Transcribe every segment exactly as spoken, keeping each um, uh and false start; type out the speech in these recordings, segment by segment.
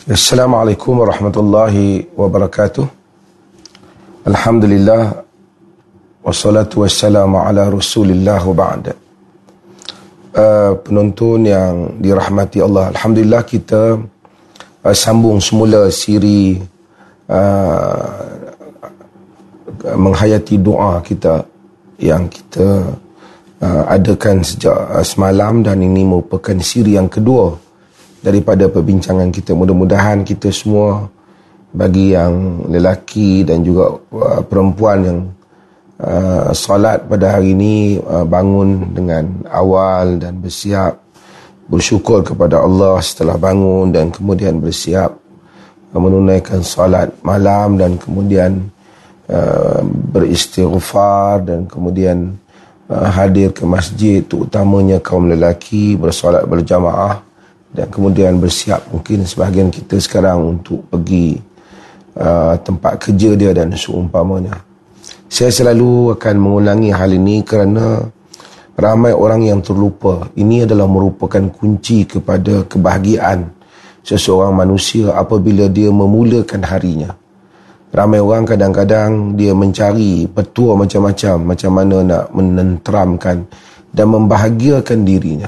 Assalamualaikum warahmatullahi wabarakatuh. Alhamdulillah wassalatu wassalamu ala Rasulillah wa ba'da. Uh, penonton yang dirahmati Allah, alhamdulillah kita uh, sambung semula siri uh, menghayati doa kita yang kita uh, adakan sejak uh, semalam, dan ini merupakan siri yang kedua daripada perbincangan kita. Mudah-mudahan kita semua, bagi yang lelaki dan juga uh, perempuan yang uh, solat pada hari ini, uh, bangun dengan awal dan bersiap bersyukur kepada Allah setelah bangun, dan kemudian bersiap uh, menunaikan solat malam, dan kemudian uh, beristighfar, dan kemudian uh, hadir ke masjid, terutamanya kaum lelaki, bersolat berjamaah, dan kemudian bersiap mungkin sebahagian kita sekarang untuk pergi uh, tempat kerja dia dan seumpamanya. Saya selalu akan mengulangi hal ini kerana ramai orang yang terlupa. Ini adalah merupakan kunci kepada kebahagiaan seseorang manusia apabila dia memulakan harinya. Ramai orang kadang-kadang dia mencari petua macam-macam, macam mana nak menenteramkan dan membahagiakan dirinya.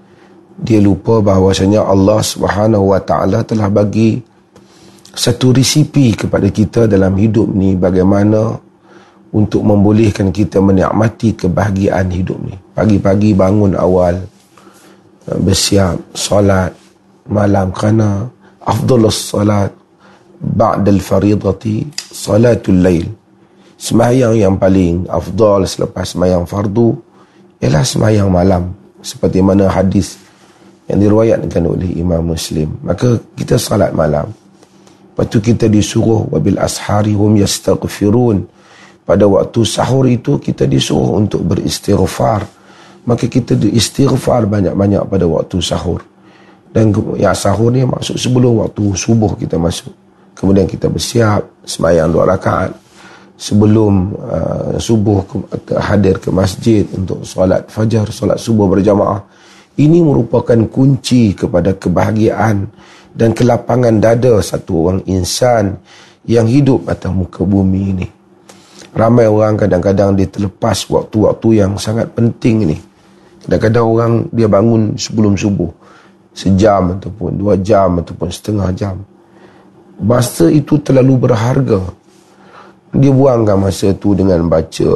Dia lupa bahawasanya Allah Subhanahu Wa Taala telah bagi satu resipi kepada kita dalam hidup ni, bagaimana untuk membolehkan kita menikmati kebahagiaan hidup ni. Pagi-pagi bangun awal, bersiap, solat malam, kerana afdalus solat ba'dal faridati salatul lail. Sembahyang yang paling afdal selepas sembahyang fardu ialah sembahyang malam, seperti mana hadis yang diriwayatkan oleh Imam Muslim. Maka kita salat malam. Lepas tu kita disuruh wabil ashari hum yastaghfirun. Pada waktu sahur itu kita disuruh untuk beristighfar. Maka kita istighfar banyak-banyak pada waktu sahur. Dan ya, sahur ni maksud sebelum waktu subuh kita masuk. Kemudian kita bersiap sembahyang dua rakaat sebelum uh, subuh, ke, hadir ke masjid untuk solat fajar, solat subuh berjamaah. Ini merupakan kunci kepada kebahagiaan dan kelapangan dada satu orang insan yang hidup atas muka bumi ini. Ramai orang kadang-kadang dia terlepas waktu-waktu yang sangat penting ini. Kadang-kadang orang dia bangun sebelum subuh, sejam ataupun dua jam ataupun setengah jam. Masa itu terlalu berharga. Dia buangkan masa itu dengan baca,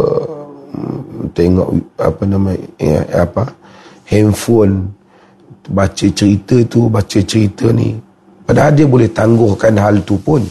tengok apa nama ya, apa handphone, baca cerita tu, baca cerita ni. Padahal dia boleh tangguhkan hal tu pun.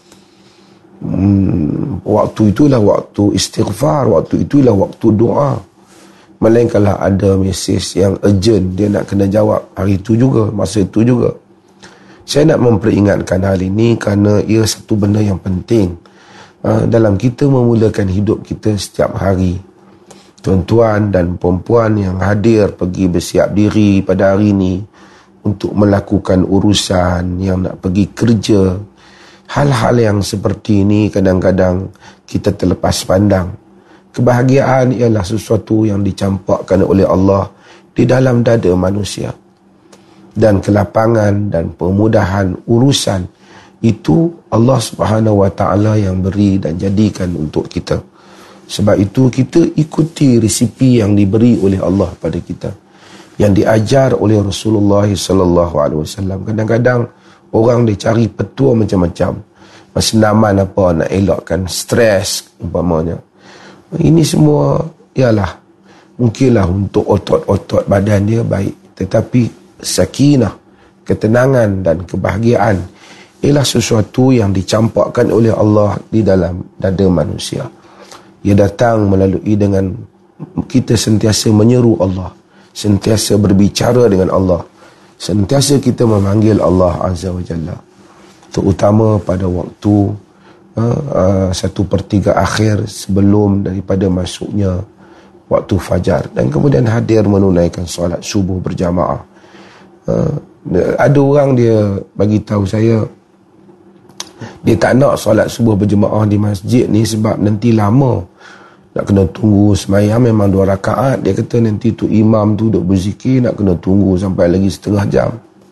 Hmm, waktu itulah waktu istighfar, waktu itulah waktu doa. Melainkanlah ada mesej yang urgent, dia nak kena jawab hari itu juga, masa itu juga. Saya nak memperingatkan hal ini kerana ia satu benda yang penting uh, dalam kita memulakan hidup kita setiap hari. Tuan-tuan dan perempuan yang hadir pergi bersiap diri pada hari ini untuk melakukan urusan yang nak pergi kerja. Hal-hal yang seperti ini kadang-kadang kita terlepas pandang. Kebahagiaan ialah sesuatu yang dicampakkan oleh Allah di dalam dada manusia. Dan kelapangan dan pemudahan urusan itu Allah Subhanahu Wa Taala yang beri dan jadikan untuk kita. Sebab itu kita ikuti resipi yang diberi oleh Allah pada kita, yang diajar oleh Rasulullah sallallahu alaihi wasallam. Kadang-kadang orang dia cari petua macam-macam, senaman apa nak elakkan stres umpamanya. Ini semua ialah mungkinlah untuk otot-otot badan dia baik, tetapi sakinah, ketenangan dan kebahagiaan ialah sesuatu yang dicampakkan oleh Allah di dalam dada manusia. Ia datang melalui dengan kita sentiasa menyeru Allah, sentiasa berbicara dengan Allah, sentiasa kita memanggil Allah Azza wa Jalla, terutama pada waktu uh, uh, satu per tiga akhir sebelum daripada masuknya waktu fajar, dan kemudian hadir menunaikan solat subuh berjamaah. Uh, ada orang dia bagi tahu saya, dia tak nak solat subuh berjemaah di masjid ni sebab nanti lama, nak kena tunggu sembahyang memang dua rakaat. Dia kata nanti tu imam tu duk berzikir, nak kena tunggu sampai lagi setengah jam.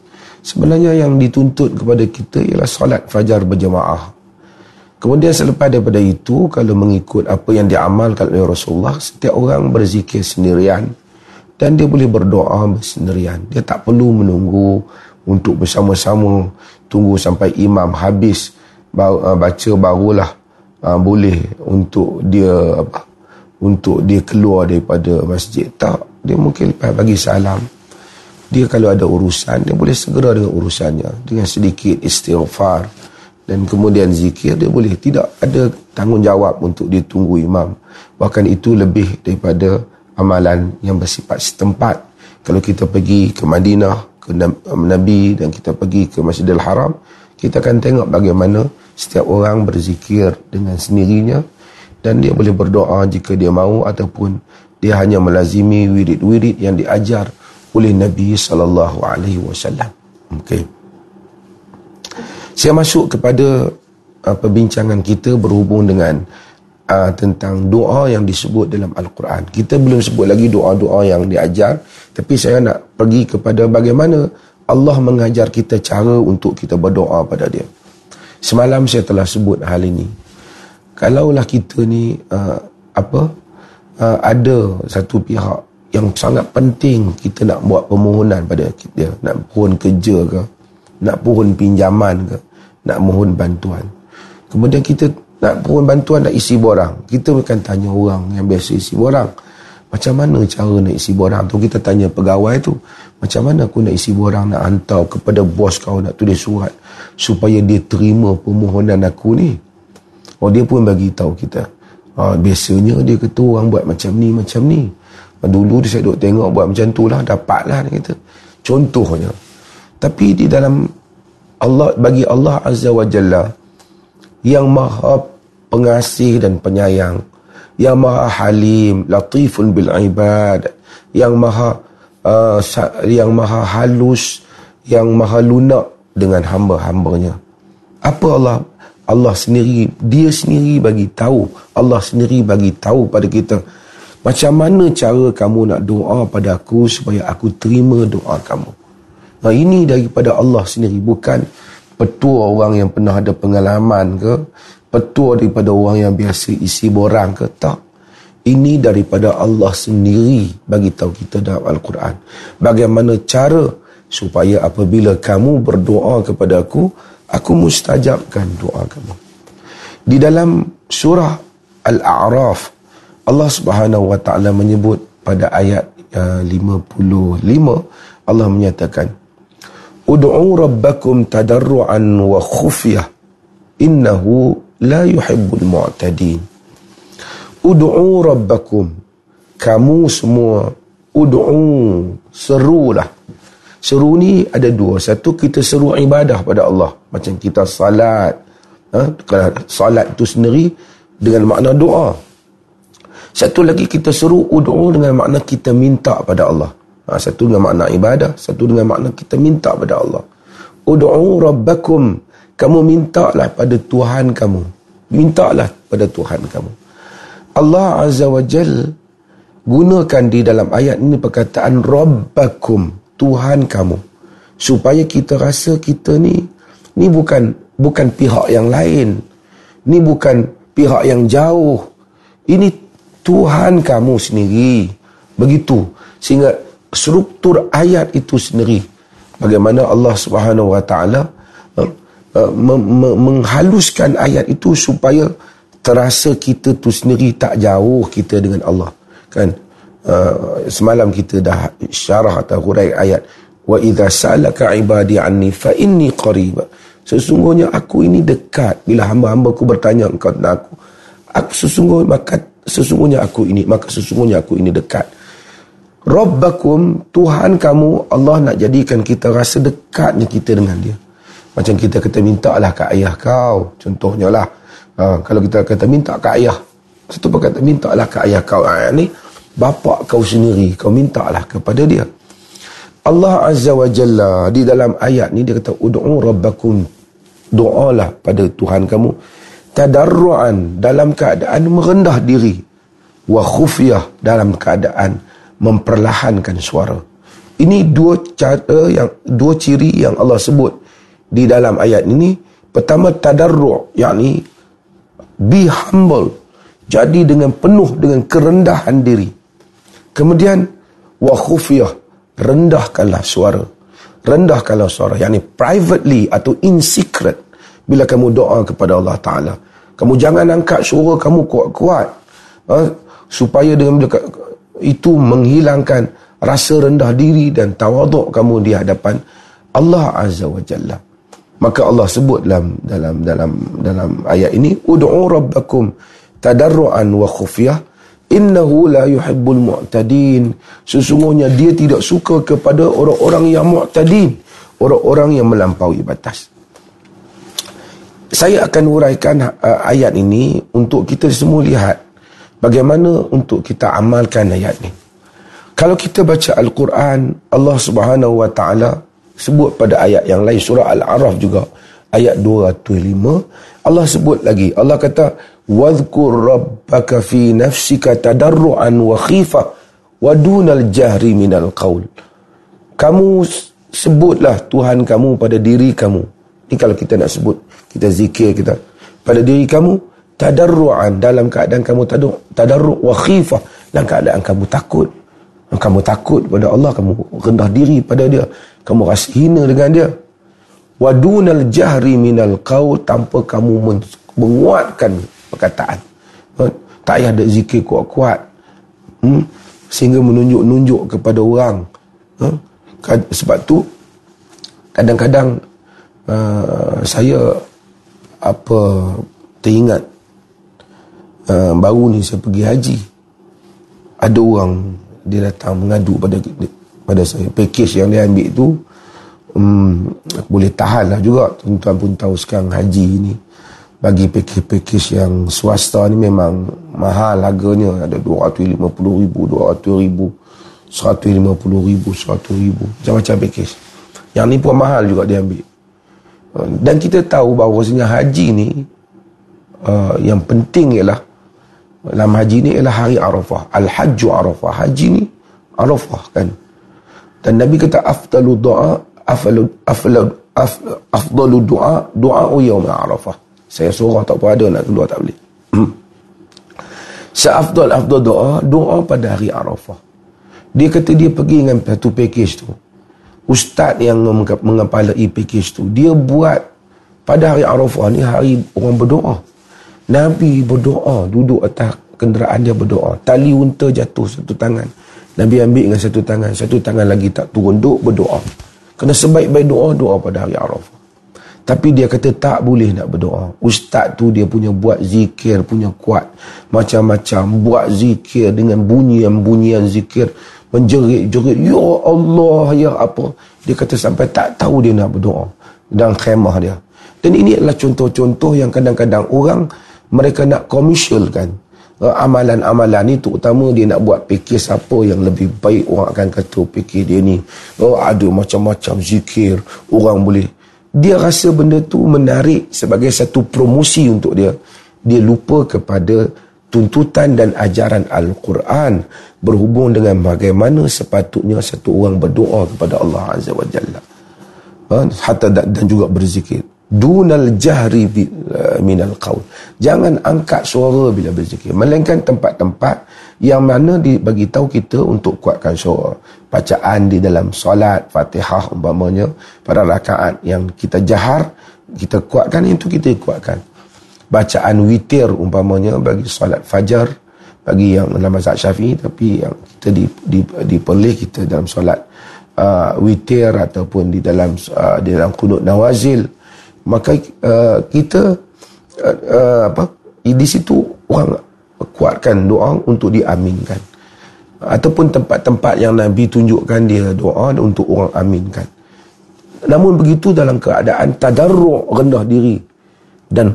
Sebenarnya yang dituntut kepada kita ialah solat fajar berjemaah. Kemudian selepas daripada itu, kalau mengikut apa yang diamalkan oleh Rasulullah, setiap orang berzikir sendirian dan dia boleh berdoa bersendirian. Dia tak perlu menunggu untuk bersama-sama tunggu sampai imam habis baca barulah uh, boleh untuk dia apa untuk dia keluar daripada masjid. Tak, dia mungkin lepas bagi salam, dia kalau ada urusan, dia boleh segera dengan urusannya dengan sedikit istighfar dan kemudian zikir. Dia boleh, tidak ada tanggungjawab untuk dia tunggu imam. Bahkan itu lebih daripada amalan yang bersifat setempat. Kalau kita pergi ke Madinah, ke Nabi, dan kita pergi ke Masjidil Haram, kita akan tengok bagaimana setiap orang berzikir dengan sendirinya, dan dia boleh berdoa jika dia mahu, ataupun dia hanya melazimi wirid-wirid yang diajar oleh Nabi sallallahu alaihi wasallam. Okey. Saya masuk kepada uh, perbincangan kita berhubung dengan uh, tentang doa yang disebut dalam Al-Quran. Kita belum sebut lagi doa-doa yang diajar, tapi saya nak pergi kepada bagaimana Allah mengajar kita cara untuk kita berdoa pada dia. Semalam saya telah sebut hal ini. Kalaulah kita ni uh, apa uh, ada satu pihak yang sangat penting, kita nak buat permohonan pada dia, nak mohon kerja ke, nak mohon pinjaman ke, nak mohon bantuan. Kemudian kita nak mohon bantuan, nak isi borang. Kita bukan tanya orang yang biasa isi borang, macam mana cara nak isi borang tu. Kita tanya pegawai tu, macam mana aku nak isi borang, nak hantar kepada bos kau, nak tulis surat supaya dia terima permohonan aku ni. Oh, dia pun bagi tahu kita, ah, biasanya dia kata orang buat macam ni, macam ni. Dulu dia saya duk tengok buat macam tu lah, dapatlah, dia kata. Contohnya. Tapi di dalam Allah, bagi Allah Azza wa Jalla yang maha pengasih dan penyayang, yang maha halim, latifun bil ibad, yang maha uh, yang maha halus, yang maha lunak dengan hamba-hambanya. Apa Allah? Allah sendiri, dia sendiri bagi tahu, Allah sendiri bagi tahu pada kita macam mana cara kamu nak doa pada aku supaya aku terima doa kamu. Nah, ini daripada Allah sendiri, bukan petua orang yang pernah ada pengalaman ke, petua daripada orang yang biasa isi borang ke, tak. Ini daripada Allah sendiri bagi tahu kita dalam Al-Quran. Bagaimana cara supaya apabila kamu berdoa kepada aku, aku mustajabkan doa kamu. Di dalam surah Al-A'raf, Allah Subhanahu wa taala menyebut pada ayat uh, lima puluh lima, Allah menyatakan, ud'u rabbakum tadarruan wa khufyah innahu la yuhibbul mu'tadin. Ud'u rabbakum, kamu semua, ud'u, serulah. Seru ni ada dua. Satu, kita seru ibadah pada Allah, macam kita salat. Ha? Kalau salat itu sendiri dengan makna doa. Satu lagi, kita seru ud'u dengan makna kita minta pada Allah. Ha, satu dengan makna ibadah, satu dengan makna kita minta pada Allah. Ud'u rabbakum, kamu mintalah pada Tuhan kamu. Mintalah pada Tuhan kamu. Allah Azza wa Jal gunakan di dalam ayat ini perkataan rabbakum, Tuhan kamu, supaya kita rasa kita ni ni bukan bukan pihak yang lain, ni bukan pihak yang jauh, ini Tuhan kamu sendiri. Begitu, sehingga struktur ayat itu sendiri, bagaimana Allah Subhanahu wa taala uh, uh, menghaluskan ayat itu supaya terasa kita tu sendiri tak jauh kita dengan Allah. Kan? Uh, semalam kita dah syarah atau hurai ayat, wa idza salaka ibadi anni fa inni qarib. Sesungguhnya aku ini dekat bila hamba-hambaku bertanya engkau tentang aku. Aku sesungguhnya maka sesungguhnya aku ini maka sesungguhnya aku ini dekat. Rabbakum, Tuhan kamu. Allah nak jadikan kita rasa dekatnya kita dengan dia. Macam kita kata mintalah kat ayah kau, contohnya lah. Ha, kalau kita kata minta kat ayah, satu perkata mintalah kat ayah kau, ha, ni bapa kau sendiri, kau mintalah kepada dia. Allah Azza wa Jalla di dalam ayat ni dia kata ud'u rabbakum, doalah pada Tuhan kamu, tadarruan, dalam keadaan merendah diri, wa khufyah, dalam keadaan memperlahankan suara. Ini dua cara yang dua ciri yang Allah sebut di dalam ayat ini. Pertama, tadarru', yakni be humble, jadi dengan penuh dengan kerendahan diri. Kemudian wa khufiyah, rendahkanlah suara. Rendahkanlah suara, yakni privately atau in secret bila kamu doa kepada Allah Ta'ala. Kamu jangan angkat suara kamu kuat-kuat, ha, supaya dengan itu menghilangkan rasa rendah diri dan tawaduk kamu di hadapan Allah Azza wa Jalla. Maka Allah sebut dalam dalam dalam dalam ayat ini, ud'u rabbakum tadarruan wa khufyah innahu la yuhibbul mu'tadin. Sesungguhnya dia tidak suka kepada orang-orang yang mu'tadin, orang-orang yang melampaui batas. Saya akan uraikan uh, ayat ini untuk kita semua lihat bagaimana untuk kita amalkan ayat ini. Kalau kita baca Al-Quran, Allah Subhanahu wa taala sebut pada ayat yang lain, surah Al-A'raf juga ayat dua ratus lima, Allah sebut lagi, Allah kata wadhkur rabbaka fi nafsika tadarruan wa khifah wa dunal jahri minal qaul. Kamu sebutlah Tuhan kamu pada diri kamu. Ini kalau kita nak sebut, kita zikir kita pada diri kamu, tadarruan, dalam keadaan kamu tadarru' wa khifah, dalam keadaan kamu takut. Kamu takut pada Allah, kamu rendah diri pada dia, kamu rasa hina dengan dia. Wa dunal jahri minal qaul, tanpa kamu menguatkan perkataan. Tak payah ada zikir kuat-kuat, hmm? sehingga menunjuk-nunjuk kepada orang. Hmm? Sebab tu kadang-kadang uh, saya apa teringat uh, baru ni saya pergi haji, ada orang dia datang mengadu pada pada saya, package yang dia ambil tu um, boleh tahan lah juga. Tuan-tuan pun tahu sekarang haji ni bagi package-package yang swasta ni memang mahal harganya, ada dua ratus lima puluh ribu, dua ratus ribu, seratus lima puluh ribu, seratus ribu, macam-macam package. Yang ni pun mahal juga dia ambil. Dan kita tahu bahawasanya haji ni uh, yang penting ialah dalam haji ni ialah hari Arafah. Al-Hajju Arafah. Haji ni Arafah kan. Dan Nabi kata afdalu doa, afdalu afdalu afdalu doa, doa yaum Arafah. Saya surah tak apa ada, nak keluar tak boleh. Seafdal afdal doa, doa pada hari Arafah. Dia kata dia pergi dengan satu package tu. Ustaz yang mengepalai package tu, dia buat pada hari Arafah ni hari orang berdoa. Nabi berdoa, duduk atas kenderaan dia berdoa. Tali unta jatuh satu tangan, Nabi ambil dengan satu tangan, satu tangan lagi tak turun, duduk berdoa. Kena sebaik-baik doa, doa pada hari Arafah. Tapi dia kata tak boleh nak berdoa. Ustaz tu dia punya buat zikir, punya kuat macam-macam, buat zikir dengan bunyian-bunyian zikir, menjerit-jerit, ya Allah, ya apa. Dia kata sampai tak tahu dia nak berdoa dalam khemah dia. Dan ini adalah contoh-contoh yang kadang-kadang orang, mereka nak komersialkan amalan-amalan ni, terutama dia nak buat fikir siapa yang lebih baik. Orang akan kata fikir dia ni, oh, ada macam-macam zikir, orang boleh. Dia rasa benda tu menarik sebagai satu promosi untuk dia. Dia lupa kepada tuntutan dan ajaran Al-Quran berhubung dengan bagaimana sepatutnya satu orang berdoa kepada Allah Azza wa Jalla, hatta dan juga berzikir. Dunal jahri minal qaul, jangan angkat suara bila berzikir, melainkan tempat-tempat yang mana dibagi tahu kita untuk kuatkan suara. Bacaan di dalam solat Fatihah umpamanya, pada rakaat yang kita jahar kita kuatkan, itu kita kuatkan. Bacaan witir umpamanya bagi solat fajar, bagi yang dalam mazhab Syafi'i, tapi yang kita di di diperleh kita dalam solat uh, witir ataupun di dalam uh, di dalam qunut nawazil. Maka uh, kita uh, uh, apa di situ orang kuatkan doa untuk diaminkan, ataupun tempat-tempat yang Nabi tunjukkan dia doa untuk orang aminkan. Namun begitu dalam keadaan tadarru', rendah diri, dan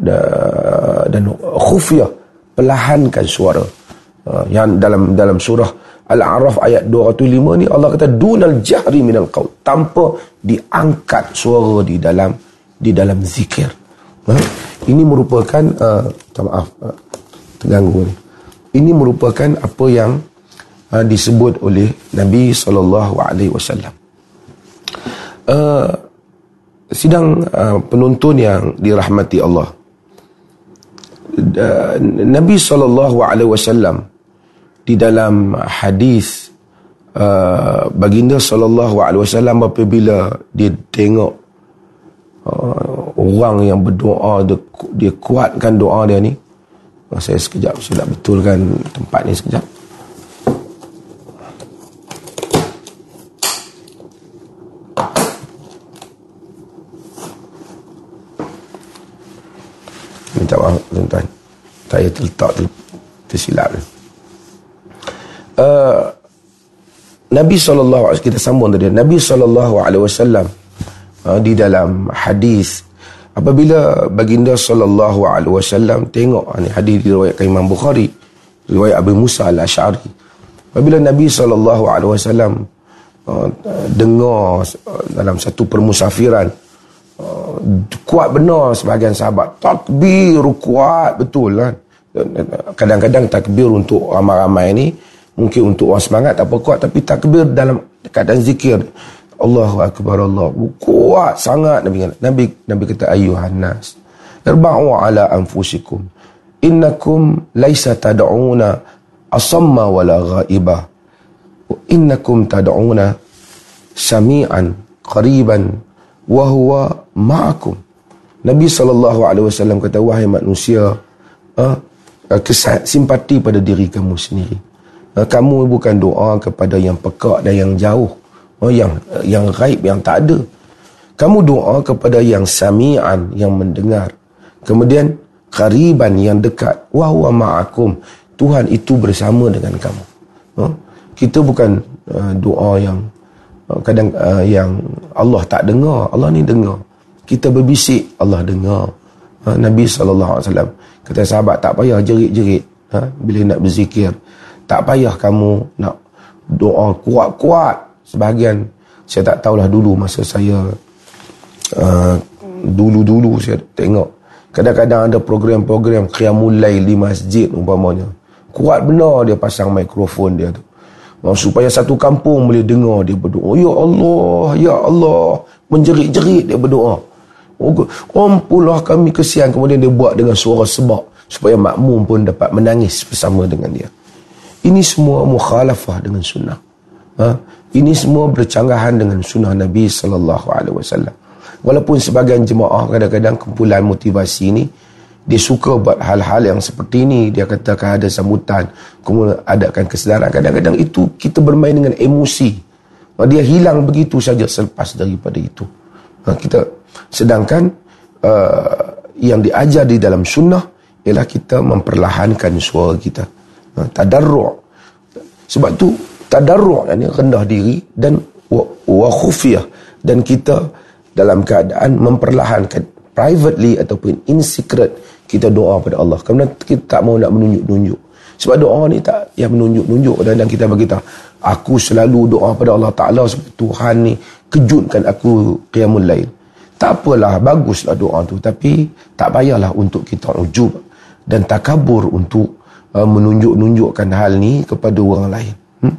uh, dan khufyah, perlahankan suara. Uh, yang dalam dalam surah Al-A'raf ayat dua ratus lima ni Allah kata dunal jahri minal qaul, tanpa diangkat suara di dalam di dalam zikir. Ha? Ini merupakan uh, maaf uh, terganggu ni. Ini merupakan apa yang uh, disebut oleh Nabi sallallahu alaihi wasallam. Uh, sidang uh, penonton yang dirahmati Allah, uh, Nabi sallallahu alaihi wasallam di dalam hadis uh, baginda sallallahu alaihi wasallam apabila dia tengok uh, orang yang berdoa, dia, dia kuatkan doa dia ni. uh, saya sekejap, saya nak betulkan tempat ni sekejap. Minta maaf tuan-tuan, saya terletak tersilap. Uh, Nabi sallallahu alaihi wasallam, kita sambung tadi, Nabi sallallahu alaihi wasallam uh, di dalam hadis, apabila baginda sallallahu alaihi wasallam tengok, ni hadis diriwayatkan Imam Bukhari, riwayat Abu Musa Al-Asy'ari, apabila Nabi sallallahu alaihi wasallam uh, dengar uh, dalam satu permusafiran, uh, kuat benar sebahagian sahabat, takbir kuat betul kan. Kadang-kadang takbir untuk ramai-ramai ni mungkin untuk orang semangat tak apa kuat, tapi takbir dalam keadaan zikir, Allahu Akbar, Allah kuat sangat. Nabi Nabi Nabi kata, ayuhan nas irba'u ala anfusikum innakum laisa tad'una asamma wala ghaibah innakum tad'una sami'an qariban wa huwa ma'akum. Nabi sallallahu alaihi wasallam kata, wahai manusia, uh, kesan, simpati pada diri kamu sendiri. Kamu bukan doa kepada yang pekak dan yang jauh, oh, yang yang gaib, yang tak ada. Kamu doa kepada yang sami'an, yang mendengar. Kemudian qariban, yang dekat. Wa huwa ma'akum, Tuhan itu bersama dengan kamu. Oh, kita bukan uh, doa yang uh, kadang uh, yang Allah tak dengar. Allah ni dengar. Kita berbisik, Allah dengar. Uh, Nabi sallallahu alaihi wasallam kata sahabat, tak payah jerit-jerit ha, bila nak berzikir. Tak payah kamu nak doa kuat-kuat. Sebahagian, saya tak tahulah dulu masa saya uh, dulu-dulu saya tengok, kadang-kadang ada program-program qiyamul lail di masjid umpamanya, kuat benar dia pasang mikrofon dia tu, uh, supaya satu kampung boleh dengar dia berdoa, ya Allah, ya Allah, menjerit-jerit dia berdoa. Ampunlah kami kesian. Kemudian dia buat dengan suara sebab supaya makmum pun dapat menangis bersama dengan dia. Ini semua mukhalafah dengan sunnah. Ha? Ini semua bercanggahan dengan sunnah Nabi sallallahu alaihi wasallam. Walaupun sebagian jemaah kadang-kadang kumpulan motivasi ni, dia suka buat hal-hal yang seperti ini. Dia katakan ada sambutan, kemudian adakan kesedaran. Kadang-kadang itu kita bermain dengan emosi. Dia hilang begitu saja selepas daripada itu. Ha, kita sedangkan uh, yang diajar di dalam sunnah ialah kita memperlahankan suara kita. Ha, tadarru'. Sebab tu tadarru' ni rendah diri dan wa, wa khufiyah, dan kita dalam keadaan memperlahankan privately ataupun in secret kita doa pada Allah. Kerana kita tak mau nak menunjuk-nunjuk. Sebab doa ni tak yang menunjuk-nunjuk, dan kita beritahu, aku selalu doa pada Allah Ta'ala sebab Tuhan ni kejutkan aku qiyamul lail. Tak apalah, baguslah doa tu, tapi tak payahlah untuk kita ujub dan takabur untuk Uh, menunjuk-nunjukkan hal ni kepada orang lain. Hmm?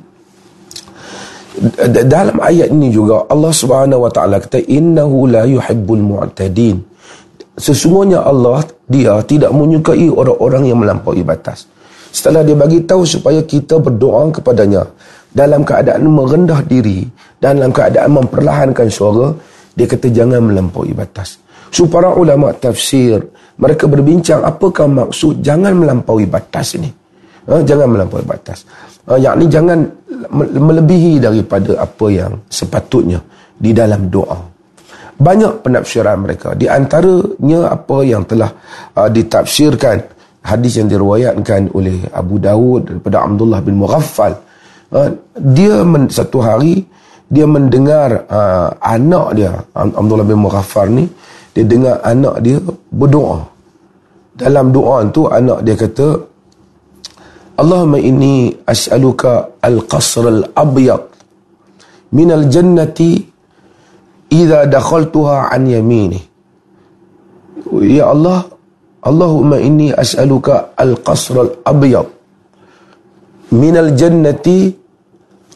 Dalam ayat ini juga Allah Subhanahu wa taala kata, innahu la yuhibbul mu'tadin. Sesungguhnya Allah, dia tidak menyukai orang-orang yang melampaui batas. Setelah dia bagi tahu supaya kita berdoa kepadanya dalam keadaan merendah diri, dalam keadaan memperlahankan suara, dia kata jangan melampaui batas. So para ulama tafsir, mereka berbincang apakah maksud jangan melampaui batas ini. Ha, jangan melampaui batas. Ha, yakni jangan melebihi daripada apa yang sepatutnya di dalam doa. Banyak penafsiran mereka. Di antaranya apa yang telah uh, ditafsirkan, hadis yang diriwayatkan oleh Abu Dawud daripada Abdullah bin Mughaffal. Uh, dia men, satu hari dia mendengar uh, anak dia, Abdullah bin Mughaffal ni, dia dengar anak dia berdoa. Dalam doa tu anak dia kata, Allahumma inni as'aluka al-qasr al-abyad minal jannati idza dakhaltuha an yamini. Ya Allah, Allahumma inni as'aluka al-qasr al-abyad minal jannati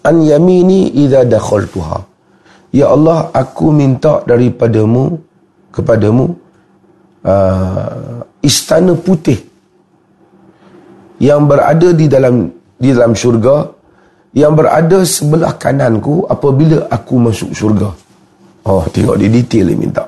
an yamini idza dakhaltuha. Ya Allah, aku minta daripadamu kepadamu uh, istana putih yang berada di dalam di dalam syurga, yang berada sebelah kananku apabila aku masuk syurga. Oh, tengok dia detail dia minta.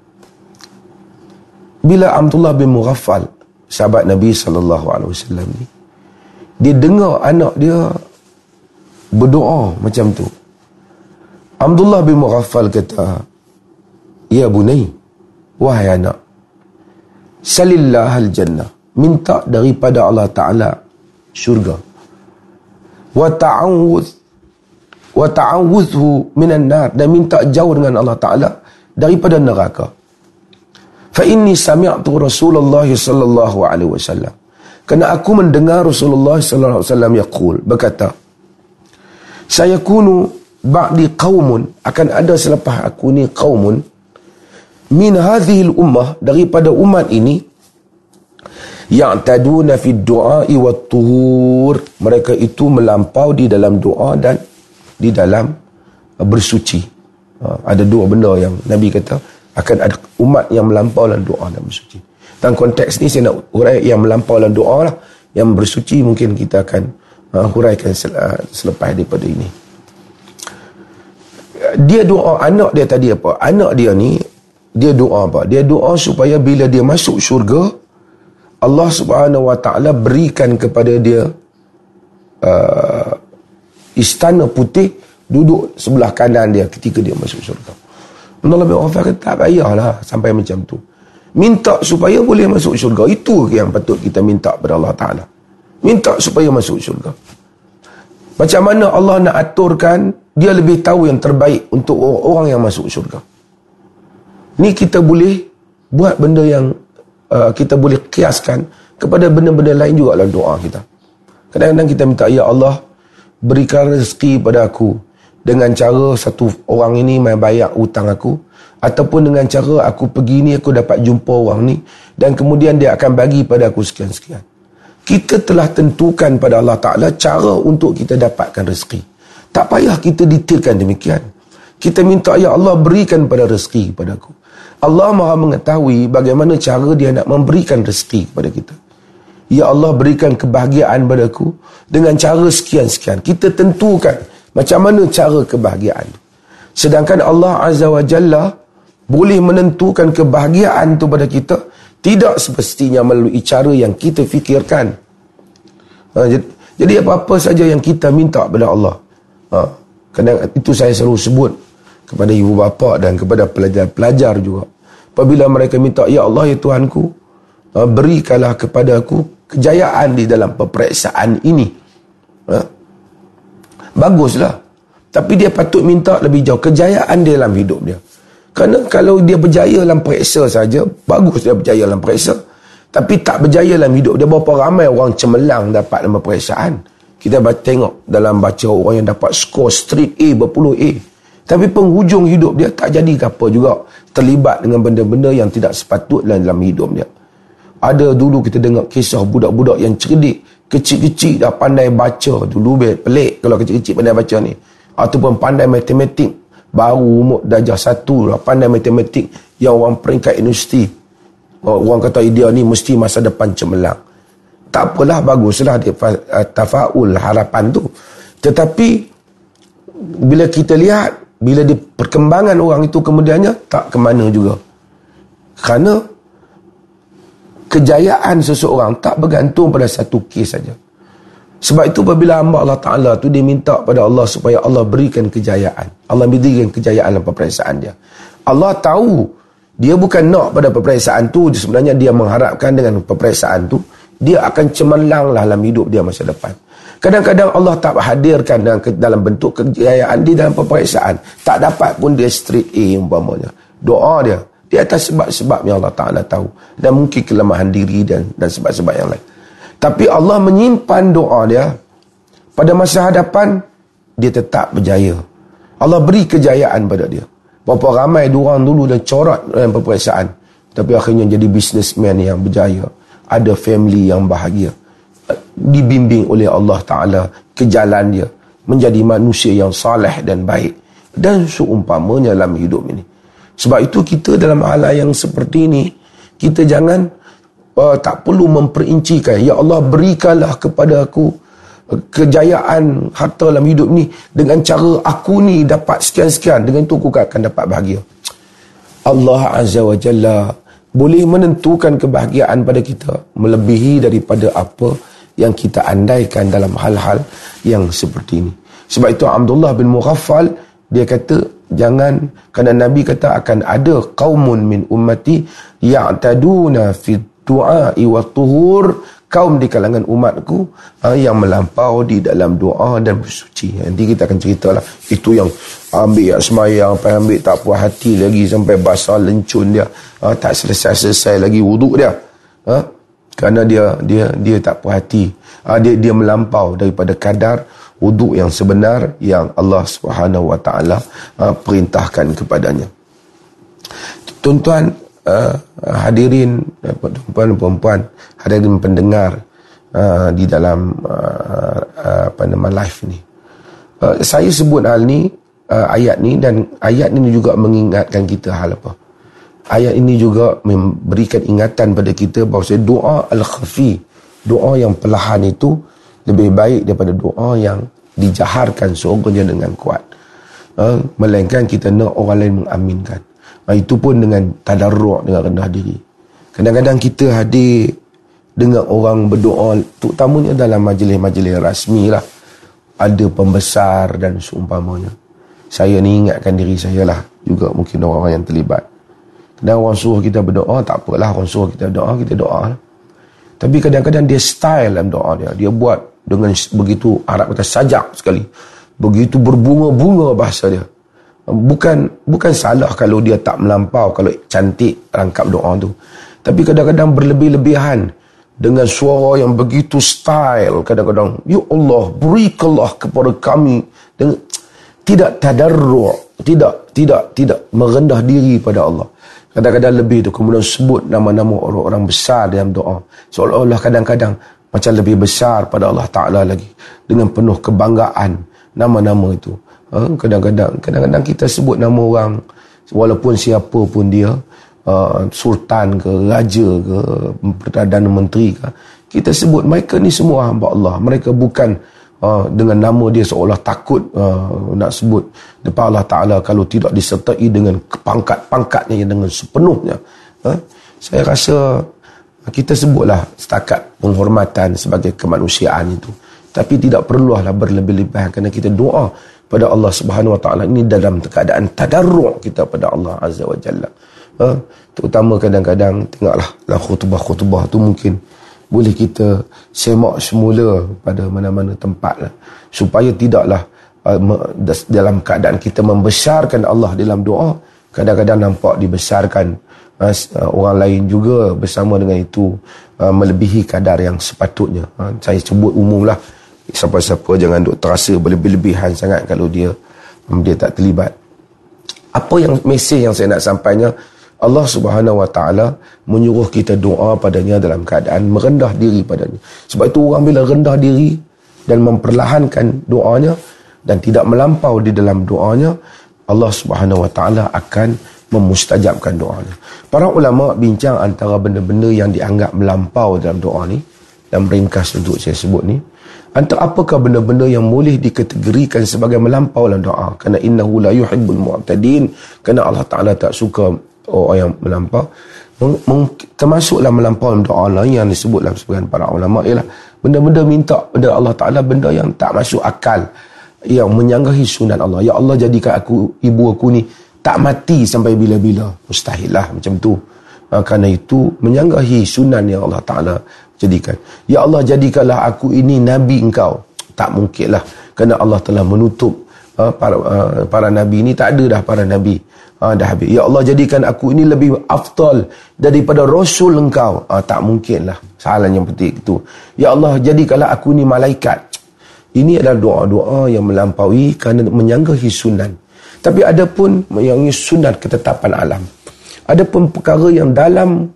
Bila Abdullah bin Mughaffal, sahabat Nabi sallallahu alaihi wasallam ni, dia dengar anak dia berdoa macam tu, Abdullah bin Mughaffal kata, ya bunai, wahai anak, salillah al-jannah, minta daripada Allah Ta'ala syurga, wa ta'awudh wa ta'awudhu minan nar, dan minta jauh dengan Allah Ta'ala daripada neraka. Fa inni sami'tu Rasulullah sallallahu alaihi wasallam, kerana aku mendengar Rasulullah sallallahu alaihi wasallam yaqul, berkata, sayakunu ba'di qaumun, akan ada selepas aku ni qaumun min hadhihi al-ummah, daripada umat ini, ya'taduna fi du'a'i wat tuhur, mereka itu melampau di dalam doa dan di dalam bersuci. Ada dua benda yang Nabi kata akan ada umat yang melampau dalam doa dan bersuci. Dalam konteks ni saya nak huraikan yang melampau dalam doa lah. Yang bersuci mungkin kita akan uh, huraikan sel, uh, selepas daripada ini. Dia doa anak dia tadi apa? Anak dia ni, dia doa apa? Dia doa supaya bila dia masuk syurga, Allah Subhanahu Wa Taala berikan kepada dia uh, istana putih duduk sebelah kanan dia ketika dia masuk syurga. Allah bin Mughaffal kata, tak payahlah sampai macam tu. Minta supaya boleh masuk syurga. Itu yang patut kita minta kepada Allah Ta'ala. Minta supaya masuk syurga. Macam mana Allah nak aturkan, dia lebih tahu yang terbaik untuk orang yang masuk syurga. Ni kita boleh buat benda yang uh, kita boleh kiaskan kepada benda-benda lain juga dalam doa kita. Kadang-kadang kita minta, ya Allah, berikan rezeki pada aku dengan cara satu orang ini mai bayar hutang aku, ataupun dengan cara aku pergi ni aku dapat jumpa orang ni dan kemudian dia akan bagi pada aku sekian-sekian. Kita telah tentukan pada Allah Ta'ala cara untuk kita dapatkan rezeki. Tak payah kita detailkan demikian. Kita minta, ya Allah, berikan pada rezeki kepada aku. Allah Maha mengetahui bagaimana cara dia nak memberikan rezeki kepada kita. Ya Allah, berikan kebahagiaan pada aku dengan cara sekian-sekian. Kita tentukan macam mana cara kebahagiaan. Sedangkan Allah Azza wa Jalla boleh menentukan kebahagiaan itu pada kita tidak semestinya melalui cara yang kita fikirkan. Ha, jadi, jadi apa-apa saja yang kita minta kepada Allah. Ha, kadang itu saya selalu sebut kepada ibu bapa dan kepada pelajar-pelajar juga. Apabila mereka minta, ya Allah, ya Tuhanku, ha, berikanlah kepada aku kejayaan di dalam peperiksaan ini. Ha? Baguslah. Tapi dia patut minta lebih jauh kejayaan dia dalam hidup dia. Kerana kalau dia berjaya dalam periksa saja, bagus dia berjaya dalam periksa. Tapi tak berjaya dalam hidup dia. Berapa ramai orang cemerlang dapat dalam periksaan. Kita tengok dalam baca orang yang dapat skor straight A, berpuluh A. Tapi penghujung hidup dia tak jadi apa juga. Terlibat dengan benda-benda yang tidak sepatutnya dalam hidup dia. Ada dulu kita dengar kisah budak-budak yang cerdik. Kecil-kecil dah pandai baca. Dulu pelik kalau kecil-kecil pandai baca ni. Ataupun pandai matematik. Baru umur darjah satu dah pandai matematik. Yang orang peringkat universiti. Orang kata dia ni mesti masa depan cemerlang. Tak apalah, baguslah dia tafaul harapan tu. Tetapi bila kita lihat, bila di perkembangan orang itu kemudiannya tak ke mana juga. Kerana kejayaan seseorang tak bergantung pada satu kes saja. Sebab itu apabila hamba Allah Ta'ala tu dia minta pada Allah supaya Allah berikan kejayaan. Allah berikan kejayaan dalam peperiksaan dia. Allah tahu dia bukan nak pada peperiksaan tu, sebenarnya dia mengharapkan dengan peperiksaan tu dia akan cemerlang dalam hidup dia masa depan. Kadang-kadang Allah tak hadirkan dalam, dalam bentuk kejayaan di dalam peperiksaan. Tak dapat pun dia straight A umpamanya. Doa dia di atas sebab-sebab yang Allah Ta'ala tahu. Dan mungkin kelemahan diri dan dan sebab-sebab yang lain. Tapi Allah menyimpan doa dia. Pada masa hadapan, dia tetap berjaya. Allah beri kejayaan pada dia. Berapa ramai diorang dulu dan corat dalam peperiksaan. Tapi akhirnya jadi businessman yang berjaya. Ada family yang bahagia. Dibimbing oleh Allah Ta'ala ke jalan dia. menjadi manusia yang saleh dan baik, dan seumpamanya dalam hidup ini. Sebab itu kita dalam hal yang seperti ini, kita jangan uh, tak perlu memperincikan, ya Allah berikanlah kepada aku uh, kejayaan harta dalam hidup ni, dengan cara aku ni dapat sekian-sekian, dengan itu aku akan dapat bahagia. Allah Azza wa Jalla boleh menentukan kebahagiaan pada kita melebihi daripada apa yang kita andaikan dalam hal-hal yang seperti ini. Sebab itu Abdullah bin Mughaffal, dia kata, jangan, kerana Nabi kata akan ada qaumun min ummati ya'taduna fi du'a'i wa tuhur, kaum di kalangan umatku ha, yang melampau di dalam doa dan bersuci. Nanti kita akan ceritalah. Itu yang ambil semayang, sampai ambil tak puas hati lagi, sampai basah lencun dia, ha, tak selesai-selesai lagi wuduk dia, ha, kerana dia dia dia tak puas hati, ha, dia dia melampau daripada kadar wuduk yang sebenar yang Allah Subhanahu Wa Taala ha, perintahkan kepadanya. Tuan-tuan, uh, hadirin perempuan-perempuan, hadirin pendengar uh, di dalam uh, uh, apa nama live ni, uh, saya sebut hal ni, uh, ayat ni, dan ayat ini juga mengingatkan kita hal apa? Ayat ini juga memberikan ingatan pada kita bahawa doa al-khafi, doa yang perlahan itu lebih baik daripada doa yang dijaharkan seorangnya dengan kuat. Uh, melainkan kita nak orang lain mengaminkan. Uh, itu pun dengan tadarru', dengan rendah diri. Kadang-kadang kita hadir dengan orang berdoa, terutamanya dalam majlis-majlis rasmi lah, ada pembesar dan seumpamanya. Saya ni ingatkan diri saya lah, juga mungkin orang-orang yang terlibat. Dan orang suruh kita berdoa, tak apalah, orang suruh kita doa, kita doa lah. Tapi kadang-kadang dia style dalam doa dia, dia buat dengan begitu, Arab kata sajak sekali, begitu berbunga-bunga bahasa dia. Bukan bukan salah kalau dia tak melampau, kalau cantik rangkap doa tu. Tapi kadang-kadang berlebih-lebihan dengan suara yang begitu style. Kadang-kadang, ya Allah, berikanlah kepada kami, dengan tidak tadarru', tidak tidak tidak merendah diri pada Allah. Kadang-kadang lebih tu, kemudian sebut nama-nama orang-orang besar dalam doa, seolah-olah kadang-kadang macam lebih besar pada Allah Ta'ala lagi, dengan penuh kebanggaan nama-nama itu. Kadang-kadang kadang-kadang kita sebut nama orang, walaupun siapa pun dia, uh, sultan ke, raja ke, Perdana Menteri ke, kita sebut mereka ni semua hamba Allah. Mereka bukan uh, dengan nama dia seolah takut uh, nak sebut depan Allah Ta'ala kalau tidak disertai dengan pangkat-pangkatnya dengan sepenuhnya. uh, Saya rasa kita sebutlah setakat penghormatan sebagai kemanusiaan itu, tapi tidak perlulah berlebih-lebihan, kerana kita doa pada Allah Subhanahu Wa Taala ini dalam keadaan tadarru' kita pada Allah Azza wa Jalla. Ha? Terutama kadang-kadang tengoklah dalam khutbah-khutbah tu mungkin boleh kita semak semula pada mana-mana tempat lah, supaya tidaklah uh, dalam keadaan kita membesarkan Allah dalam doa, kadang-kadang nampak dibesarkan uh, orang lain juga bersama dengan itu, uh, melebihi kadar yang sepatutnya. Uh, saya sebut umum lah, siapa-siapa jangan duk terasa berlebih-lebihan sangat kalau dia um, dia tak terlibat. Apa yang mesej yang saya nak sampaikan, Allah Subhanahu Wa Taala menyuruh kita doa padanya dalam keadaan merendah diri padanya. Sebab itu orang bila rendah diri dan memperlahankan doanya dan tidak melampau di dalam doanya, Allah Subhanahu Wa Taala akan memustajabkan doanya. Para ulama bincang antara benda-benda yang dianggap melampau dalam doa ni, dan ringkas untuk saya sebut ni, antara apakah benda-benda yang boleh dikategorikan sebagai melampau dalam doa, kerana innahu la yuhibbul mu'tadin, kerana Allah Ta'ala tak suka orang yang melampau. Termasuklah melampau dalam doa lain yang disebut dalam sebagian para ulama ialah benda-benda minta pada Allah Ta'ala, benda yang tak masuk akal, yang menyanggahi sunat Allah. Ya Allah, jadikan aku, ibu aku ni tak mati sampai bila-bila. Mustahil lah macam tu. Ha, kerana itu menyanggahi sunat yang Allah Ta'ala jadikan. Ya Allah, jadikanlah aku ini Nabi engkau. Tak mungkin lah, kerana Allah telah menutup uh, para, uh, para Nabi ini. Tak ada dah para Nabi, uh, dah habis. Ya Allah, jadikan aku ini lebih afdal daripada Rasul engkau. Uh, tak mungkin lah, salah yang penting itu. Ya Allah, jadikanlah aku ini malaikat. Ini adalah doa-doa yang melampaui kerana menyanggahi sunat. Tapi ada pun yang sunat ketetapan alam. Ada pun perkara yang dalam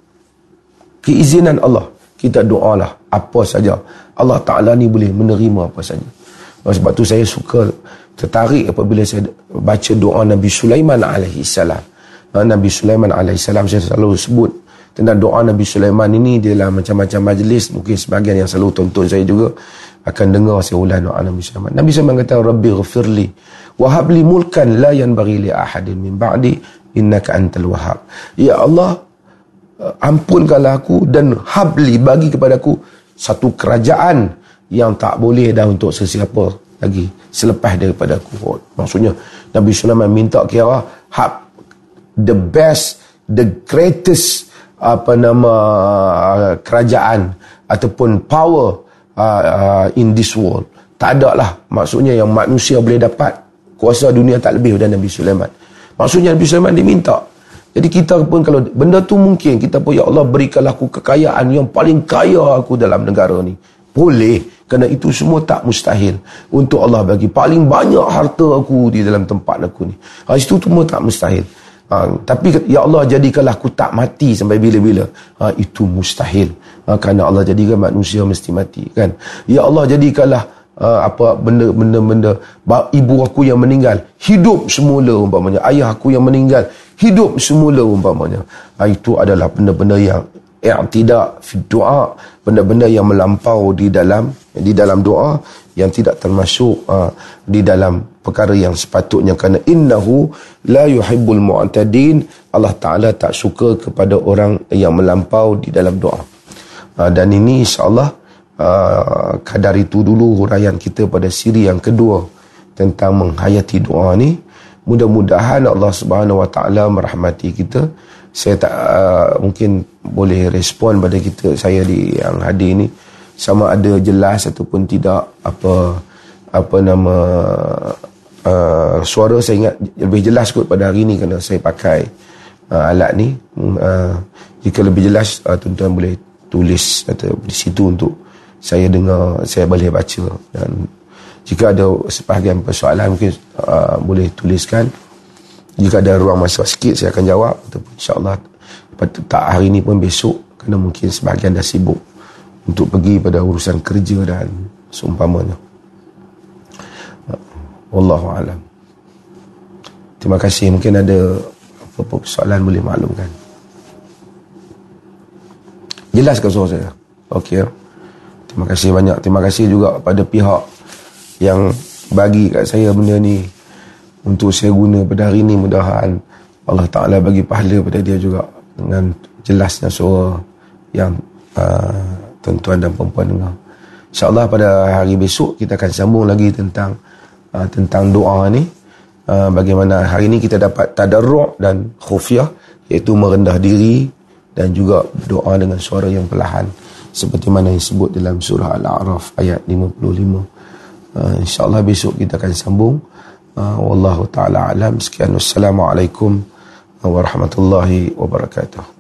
keizinan Allah, kita doalah apa saja. Allah Ta'ala ni boleh menerima apa saja. Sebab tu saya suka tertarik apabila saya baca doa Nabi Sulaiman alaihi salam. Nabi Sulaiman alaihi salam, saya selalu sebut tentang doa Nabi Sulaiman ini dalam macam-macam majlis. Mungkin sebahagian yang selalu tonton saya juga akan dengar saya ulang doa Nabi Sulaiman. Nabi Sulaiman kata, Rabbi ghafirli wa habli mulkan la yanbaghi li ahadin min ba'di innaka antal wahhab. Ya Allah, ampunkanlah aku dan habli, bagi kepadaku satu kerajaan yang tak boleh dah untuk sesiapa lagi selepas daripada aku. Maksudnya Nabi Sulaiman minta kira hab the best, the greatest apa nama kerajaan ataupun power uh, uh, in this world. Tak ada lah, maksudnya yang manusia boleh dapat kuasa dunia tak lebih daripada Nabi Sulaiman. Maksudnya Nabi Sulaiman diminta. Jadi kita pun kalau benda tu mungkin kita pun, ya Allah berikanlah aku kekayaan yang paling kaya aku dalam negara ni. Boleh, kerana itu semua tak mustahil untuk Allah bagi paling banyak harta aku di dalam tempat aku ni. Ha, itu semua tak mustahil. Ha, tapi ya Allah jadikanlah aku tak mati sampai bila-bila. Ha, itu mustahil. Ha, kerana Allah jadikan manusia mesti mati kan. Ya Allah jadikanlah uh, apa benda-benda ibu aku yang meninggal hidup semula umpamanya, ayah aku yang meninggal hidup semula umpamanya. Ha, itu adalah benda-benda yang i'tidak fi doa, benda-benda yang melampau di dalam di dalam doa yang tidak termasuk uh, di dalam perkara yang sepatutnya, kerana innahu la yuhibbul mu'tadin. Allah Taala tak suka kepada orang yang melampau di dalam doa. Uh, dan ini insya-Allah uh, kadar itu dulu huraian kita pada siri yang kedua tentang menghayati doa ni. Mudah-mudahan Allah Subhanahu Wa Taala merahmati kita. Saya tak uh, mungkin boleh respon pada kita, saya di yang hadir ni, sama ada jelas ataupun tidak apa apa nama uh, suara saya ingat lebih jelas kot pada hari ni kerana saya pakai uh, alat ni. Uh, jika lebih jelas uh, tuan-tuan boleh tulis atau di situ untuk saya dengar, saya boleh baca. Dan jika ada sebahagian persoalan mungkin uh, boleh tuliskan. Jika ada ruang masa sikit saya akan jawab, ataupun insya-Allah tak hari ni pun besok, kerana mungkin sebahagian dah sibuk untuk pergi pada urusan kerja dan seumpamanya. Wallahu a'lam. Terima kasih. Mungkin ada apa-apa persoalan boleh maklumkan. Jelas ke suara saya? Okey. Terima kasih banyak. Terima kasih juga pada pihak yang bagi kat saya benda ni untuk saya guna pada hari ini. Mudah-mudahan Allah Ta'ala bagi pahala pada dia juga dengan jelasnya suara yang uh, tuan-tuan dan perempuan dengar. InsyaAllah pada hari besok kita akan sambung lagi tentang uh, tentang doa ni. Uh, bagaimana hari ini kita dapat tadarru' dan khufiyah, iaitu merendah diri dan juga doa dengan suara yang perlahan, seperti mana yang disebut dalam surah Al-A'raf ayat lima puluh lima. Uh, InsyaAllah besok kita akan sambung. Uh, wallahu ta'ala alam. Sekian, wassalamualaikum warahmatullahi wabarakatuh.